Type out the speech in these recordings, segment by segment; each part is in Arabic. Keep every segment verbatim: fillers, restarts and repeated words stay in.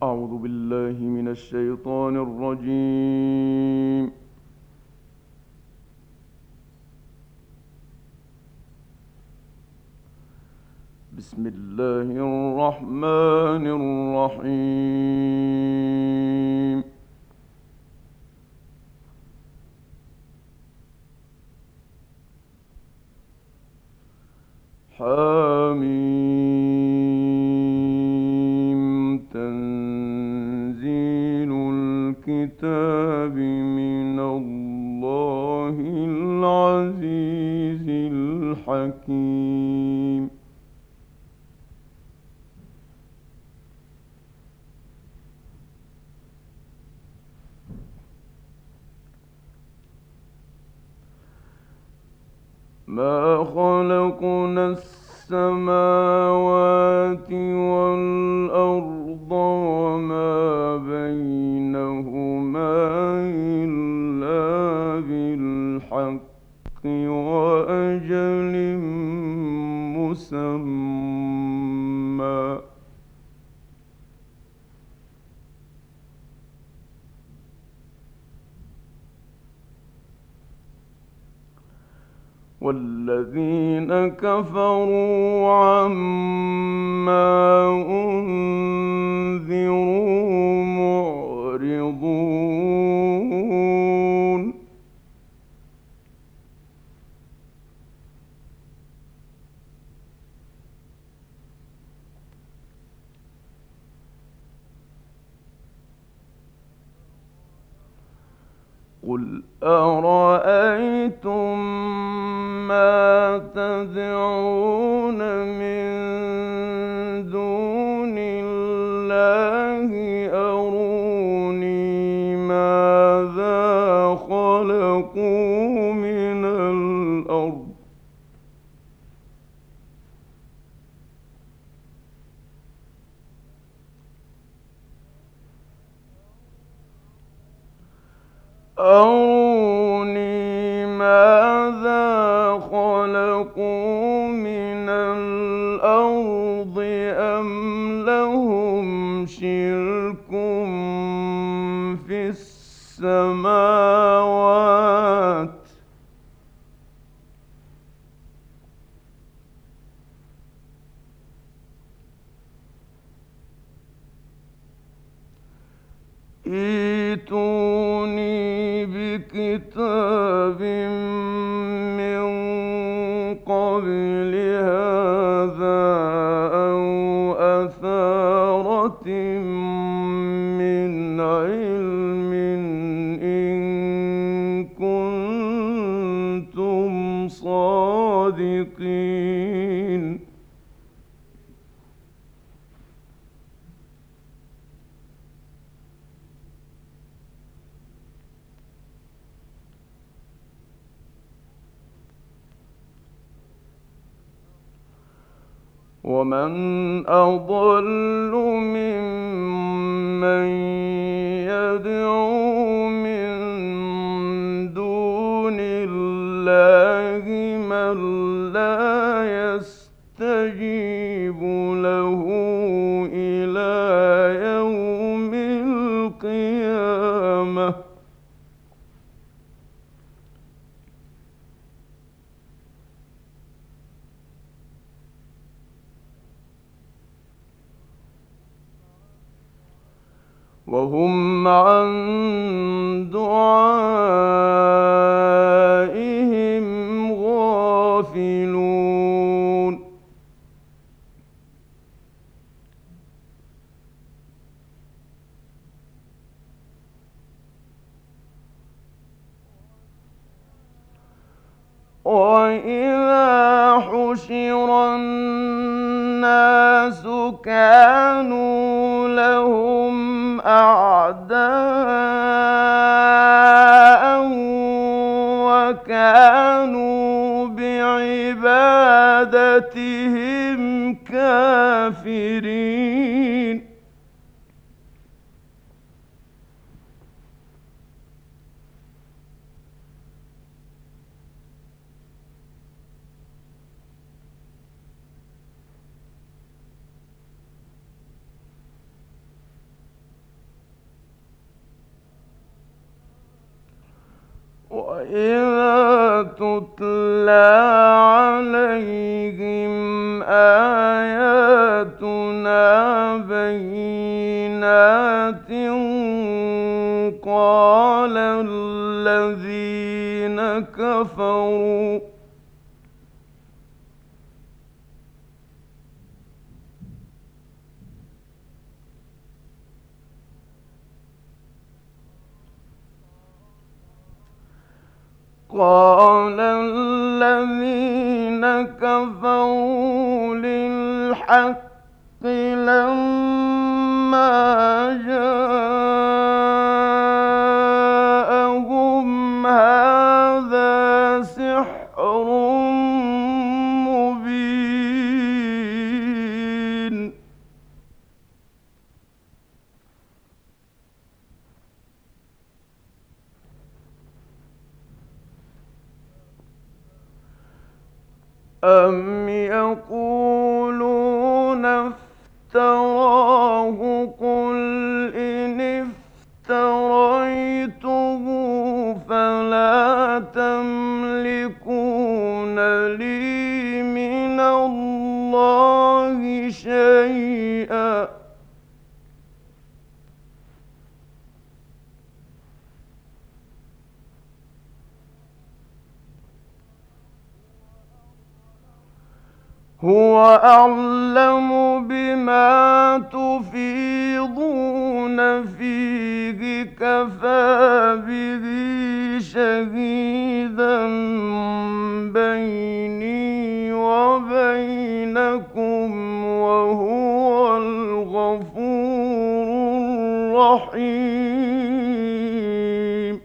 أعوذ بالله من الشيطان الرجيم. بسم الله الرحمن الرحيم. حميم تنزيل الكتاب من الله العزيز الحكيم. ما خلقنا السماوات والأرض وما بينهما إلا بالحق وأجل مسمى. والذين كفروا عما أنذروا معرضون. قل أرأيتم ما تدعون من دون الله أروني ماذا خلقوا من الأرض أروني ماذا خلقوا من الأرض أم لهم شرك في السماوات ائتوني بكتاب من قبل هذا أو أثارة من علم إن كنتم صادقين. ومن أضل ممن يدعو من دون الله من لا يستجيب له إلى يوم القيامة. وهم عن دعائهم غافلون. وإذا حشر الناس كانوا لهم أعداء وكانوا بعبادتهم كافرين. وإذا تتلى عليهم آياتنا بينات قال الذين كفروا قال الذين كفروا للحق لما جاءهم هذا سحر مبين أم يقولون افتراه قل إن افتريته فلا تملكون لي من الله شيئا هو أعلم بما تفيضون فيه كفى به شهيدا بيني وبينكم وهو الغفور الرحيم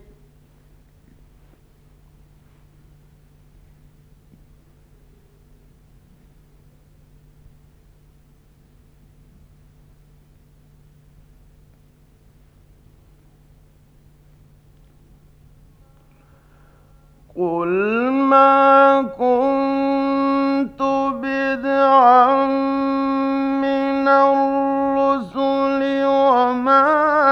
قل ما كنت بدعا من الرسل وما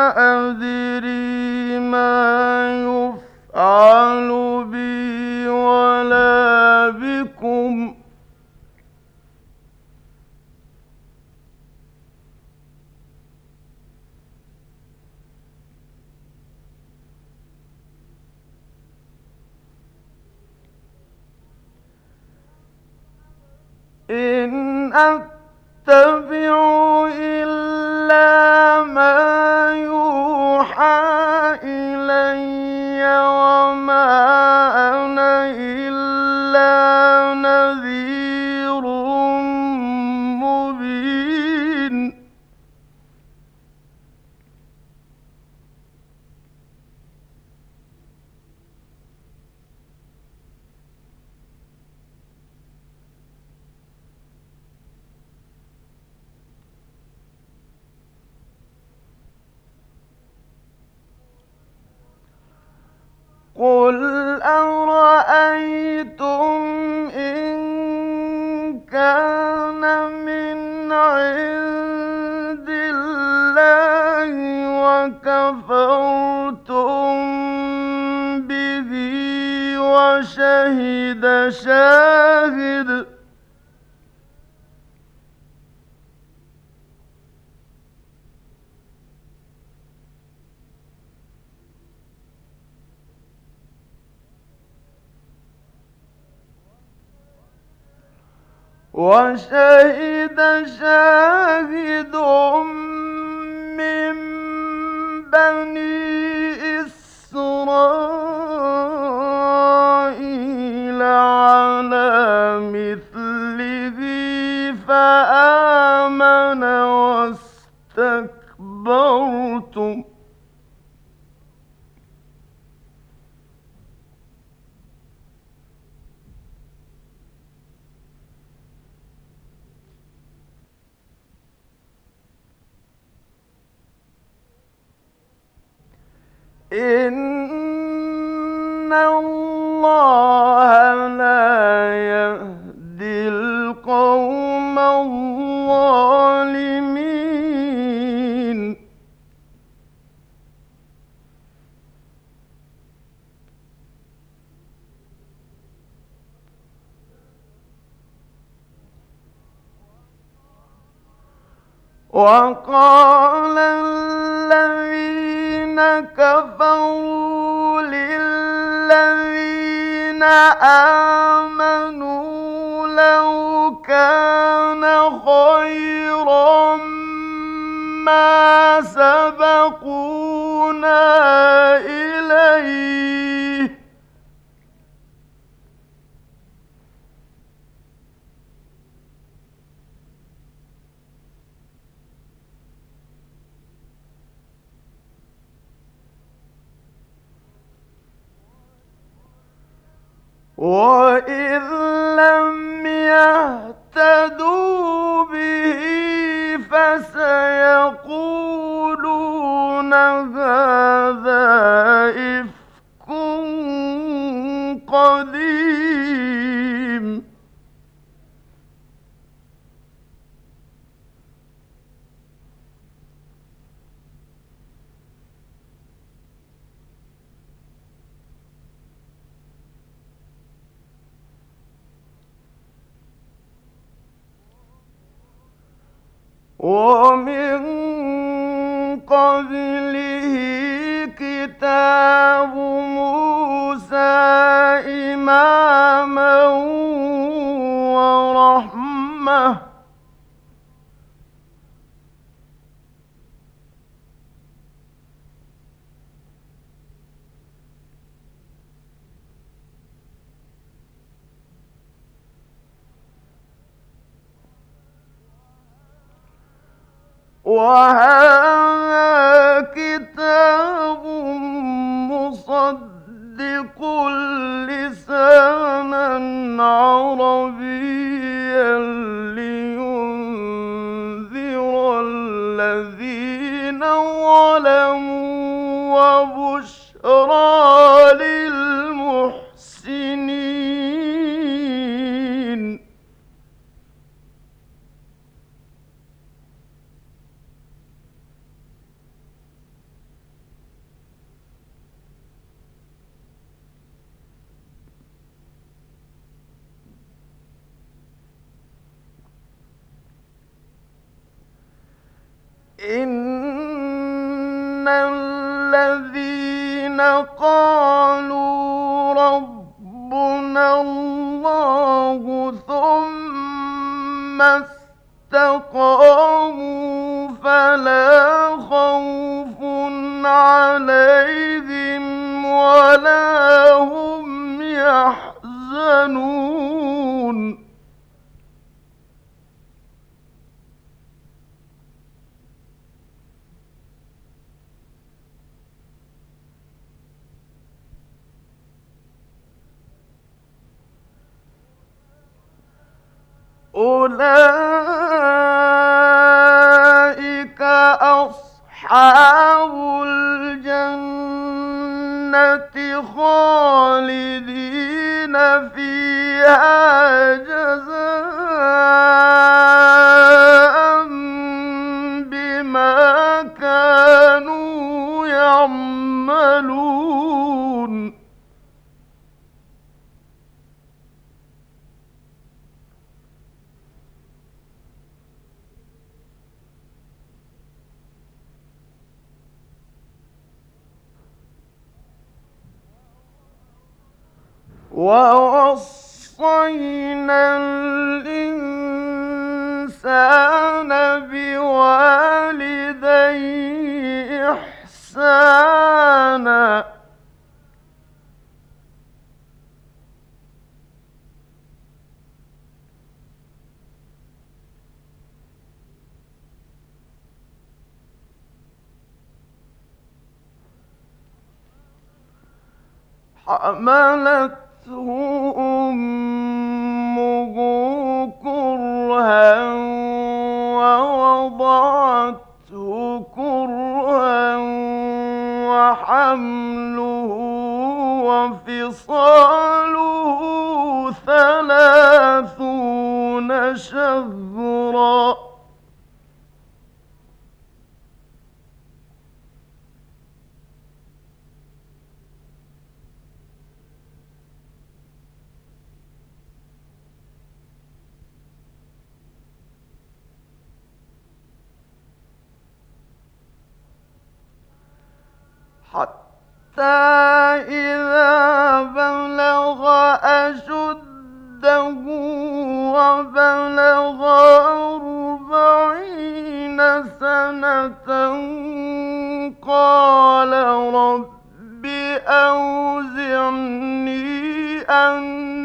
أدري ما يفعل بي ولا بكم إن أتبع إلا ما يوحى إلي وما أنا إلا نذير مبين قل أرأيتم إن كان من عند الله وكفرتم به وشهد شاهد وشهد شاهد من بني إسرائيل على مثله فآمن واستكبرتم إن الله لا يهدي القوم الظالمين وقال الذين كفروا للذين آمنوا لو كان خيرا ما سبقونا إليه وإذ لم يهتدوا به فسيقولون هذا إفك قديم ومن قبله كتاب موسى إماما ورحمة وهذا كتاب مصدق لسانا عربيا لينذر الذين ظلموا وبشرى للمحسنين إن الذين قالوا ربنا الله ثم استقاموا فلا خوف عليهم ولا هم يحزنون أولئك أصحاب الجنة خالدين فيها جزاء بما كانوا يعملون ووصينا الإنسان بوالديه إحسانا حملته أمه كرها ووضعته كرها وحمله وفصاله ثلاثون شهرا حتى إذا بلغ أشده وبلغ أربعين سنة قال رب أوزعني أن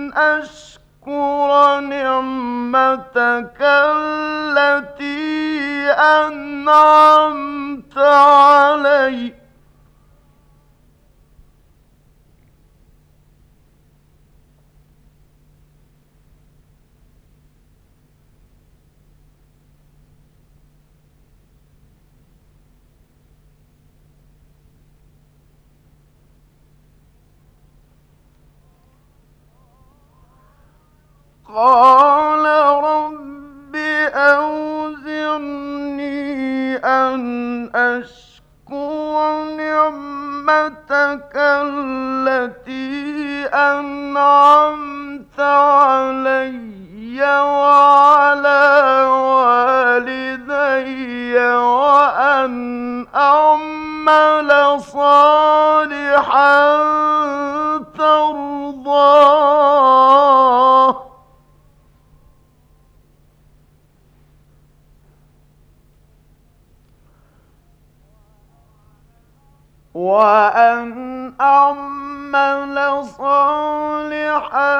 أشكر نعمتك التي أنعمت علي قال رب أوزعني أن أشكر نعمتك التي أنعمت علي وعلى والدي وأن أعمل صالحا ترضاه وأن أعمل صالحا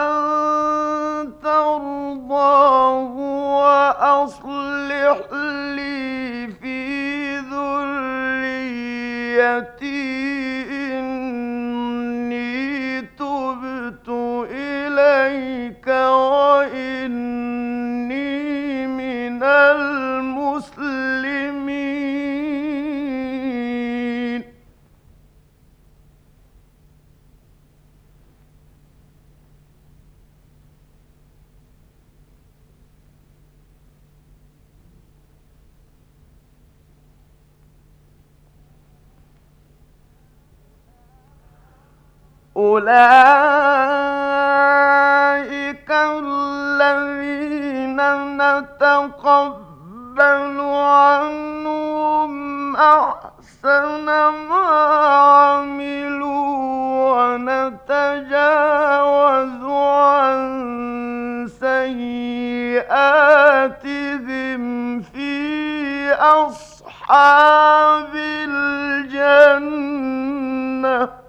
ترضاه وأصلح لي في ذريتي إني تبت إليك وإني من المسلمين أولئك الذين نتقبل عنهم أحسن ما عملوا ونتجاوز عن سيئاتهم في أصحاب الجنة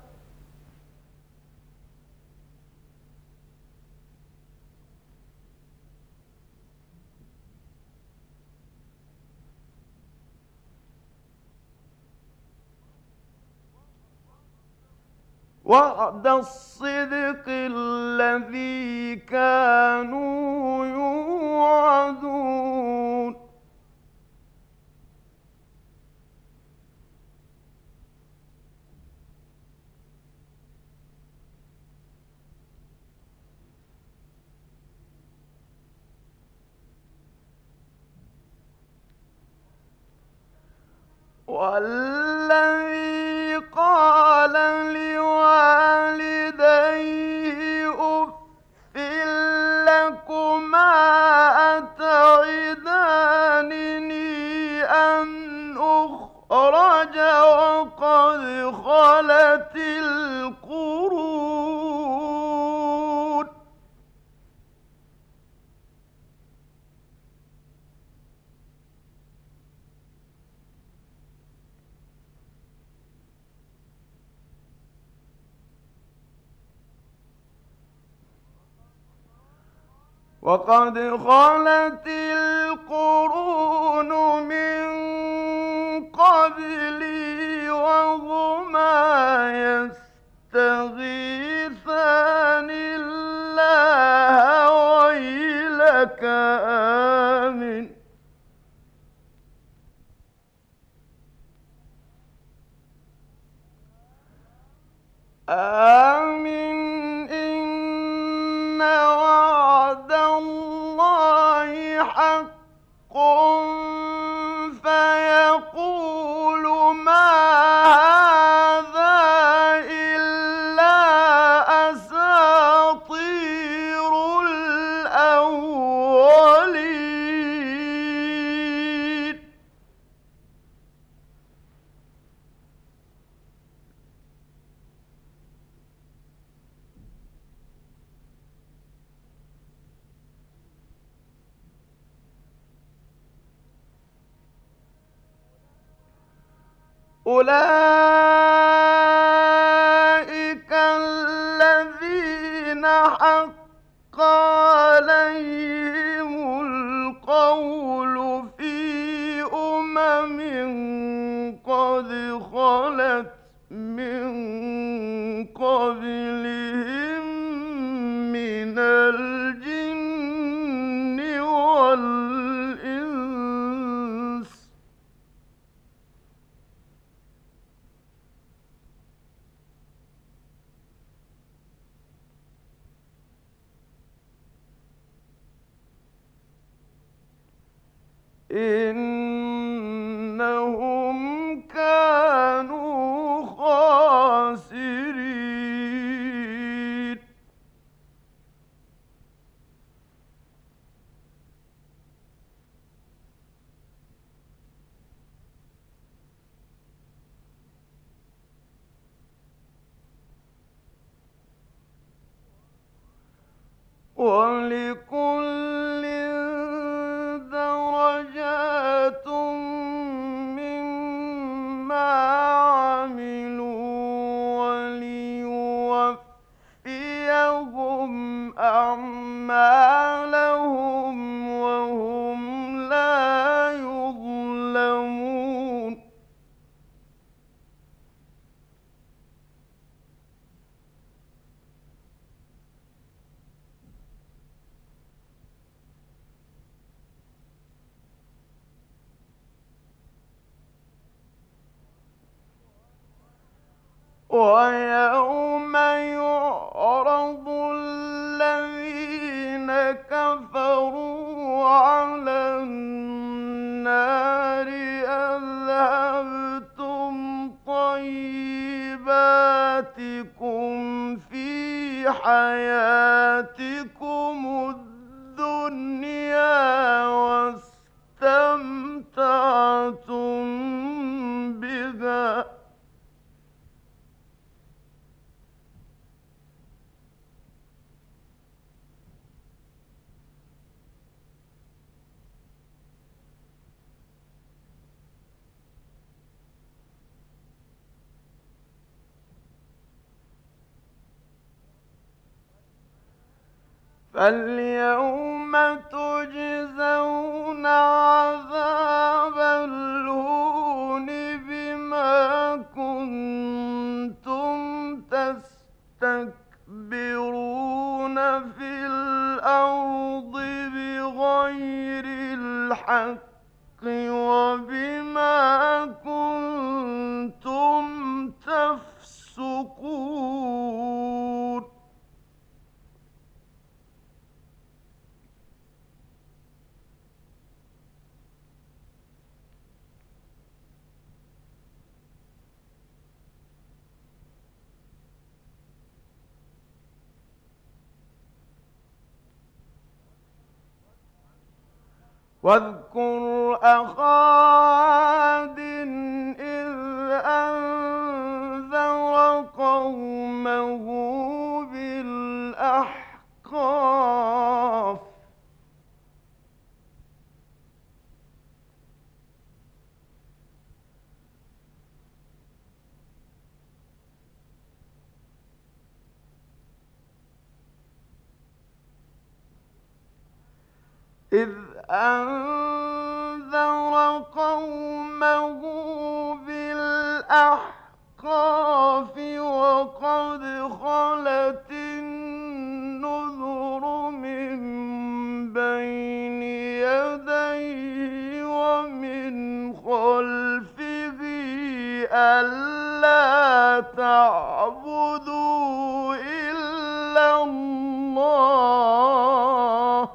وعد الصدق الذي كانوا يوعدون والذي قال لوالديه أف لكما أتعدانني أن أخرج وقد خلت القرون وقد خلت القرون من قبلي وهما يستغيثان الله ويلك آمن آمن إن وعد الله حق فيقول ما هذا إلا أساطير الأولين أولئك الذين حق عليهم القول في أمم قد خلت من قبلهم من الجن والإنس إنهم كانوا خاسرين ولكل درجات مما عملوا وليوفيهم أعمالهم وهم لا يظلمون ويوم يعرض الذين كفروا على النار أذهبتم طيباتكم في حياتكم الدنيا واستمتعتم بها فاليوم تجزون عذاب الهون بما كنتم تستكبرون في الأرض بغير الحق وبما كنتم تفسقون واذكر أخا عاد إذ أنذر قومه بالأحقاف إذ أنذر قومه بالأحقاف وقد خلت النذر من بين يديه ومن خلفه ألا تعبدوا إلا الله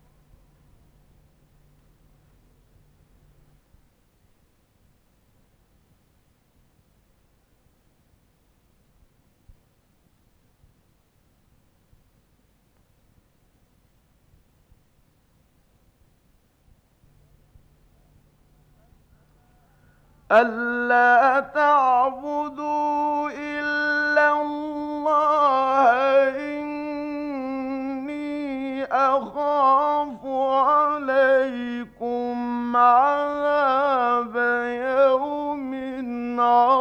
ألا تعبدوا إلا الله إني أخاف عليكم عذاب يوم عظيم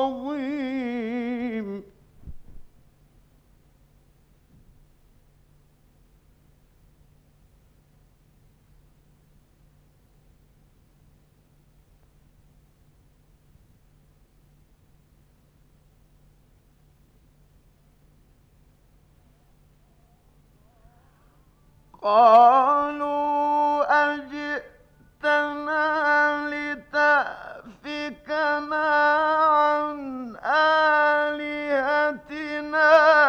قالوا أجئتنا لتأفكنا عن آلهتنا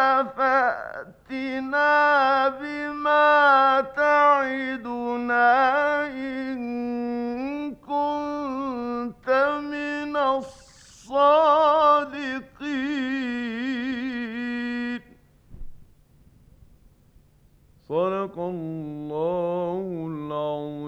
فأتنا بما تعدنا إن كنت من الصادقين. صدق الله العظيم.